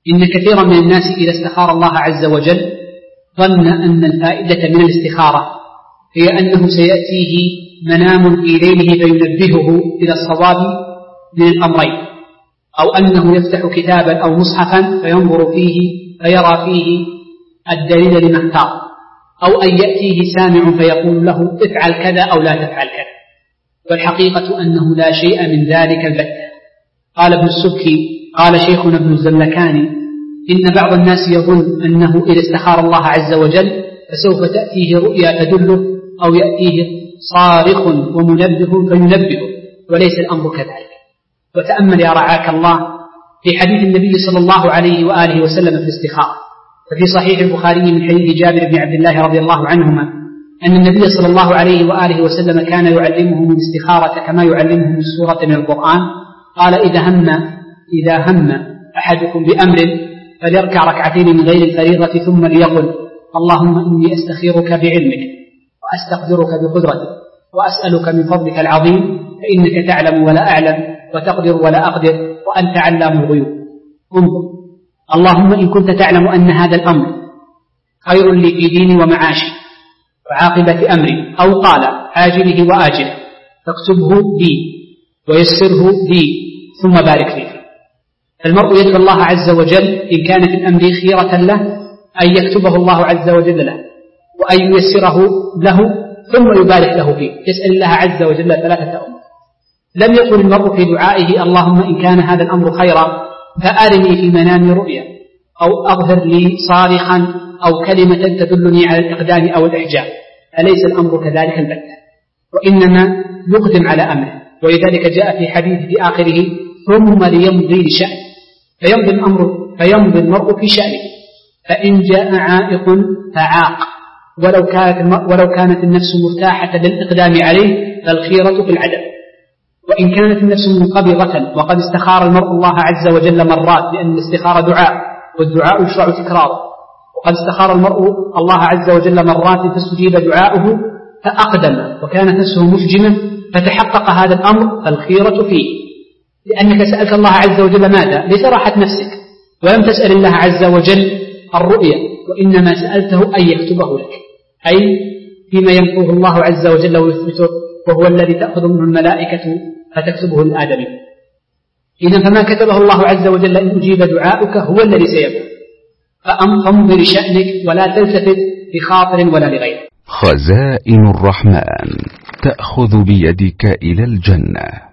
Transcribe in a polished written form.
إن كثيرا من الناس إذا استخار الله عز وجل ظن أن الفائدة من الاستخارة هي أنه سيأتيه منام في ليله فينبهه إلى الصواب من الأمرين، أو أنه يفتح كتابا أو مصحفا فينظر فيه فيرى فيه الدليل لما اختار، أو أن يأتيه سامع فيقول له افعل كذا أو لا تفعل كذا. والحقيقة أنه لا شيء من ذلك البتة. قال ابن السبكي قال شيخنا ابن الزلكاني إن بعض الناس يظن أنه إذا استخار الله عز وجل فسوف تأتيه رؤيا تدله أو يأتيه صارخ ومنبه فينبه، وليس الأمر كذلك. وتأمل يا رعاك الله في حديث النبي صلى الله عليه وآله وسلم في الاستخارة، ففي صحيح البخاري من حديث جابر بن عبد الله رضي الله عنهما أن النبي صلى الله عليه وآله وسلم كان يعلمهم الاستخارة كما يعلمهم السورة من القرآن. قال إذا هم أحدكم بأمر فليركع ركعتين من غير الفريضة ثم ليقل اللهم إني أستخيرك بعلمك وأستقدرك بقدرتك وأسألك من فضلك العظيم فإنك تعلم ولا أعلم وتقدر ولا أقدر وأنت علام الغيوب. انظر، اللهم إن كنت تعلم أن هذا الأمر خير لي في ديني ومعاشي وعاقبة أمري، أو قال عاجله وآجله، فاكتبه لي ويسره لي ثم بارك لي فيه. فالمرء يدعو الله عز وجل إن كان في الأمر خيرة له أن يكتبه الله عز وجل له وأن ييسره له ثم يبارك له فيه. يسأل الله عز وجل ثلاثة أمور. لم يقل المرء في دعائه اللهم إن كان هذا الأمر خيرا فأرني في منام رؤيا، أو أظهر لي صارخا، أو كلمة تدلني على الإقدام أو الإحجام. أليس الأمر كذلك البتة، وإنما يقدم على أمره. ولذلك جاء في حديث في آخره ثم ليمضي لشأن، فيمضي المرء في شأنه، فإن جاء عائق فعاق، ولو كانت النفس مرتاحة للإقدام عليه فالخيرة في العدم. وإن كانت النفس منقبضة وقد استخار المرء الله عز وجل مرات، لأن الاستخارة دعاء والدعاء يشرع تكراره، وقد استخار المرء الله عز وجل مرات فاستجيب دعاؤه فأقدم وكانت نفسه مفجمة فتحقق هذا الأمر فالخيرة فيه، لأنك سألت الله عز وجل ماذا؟ ليس راحة نفسك، ولم تسأل الله عز وجل الرؤية، وإنما سألته أن يكتبه لك، أي فيما ينفوه الله عز وجل ويثبته، وهو الذي تأخذ منه الملائكة فتكتبه للآدمي. إذن فما كتبه الله عز وجل إن أجيب دعاؤك هو الذي سيكون، فأمضي لشأنك ولا تلتفت بخاطر ولا لغيره. خزائن الرحمن تأخذ بيدك إلى الجنة.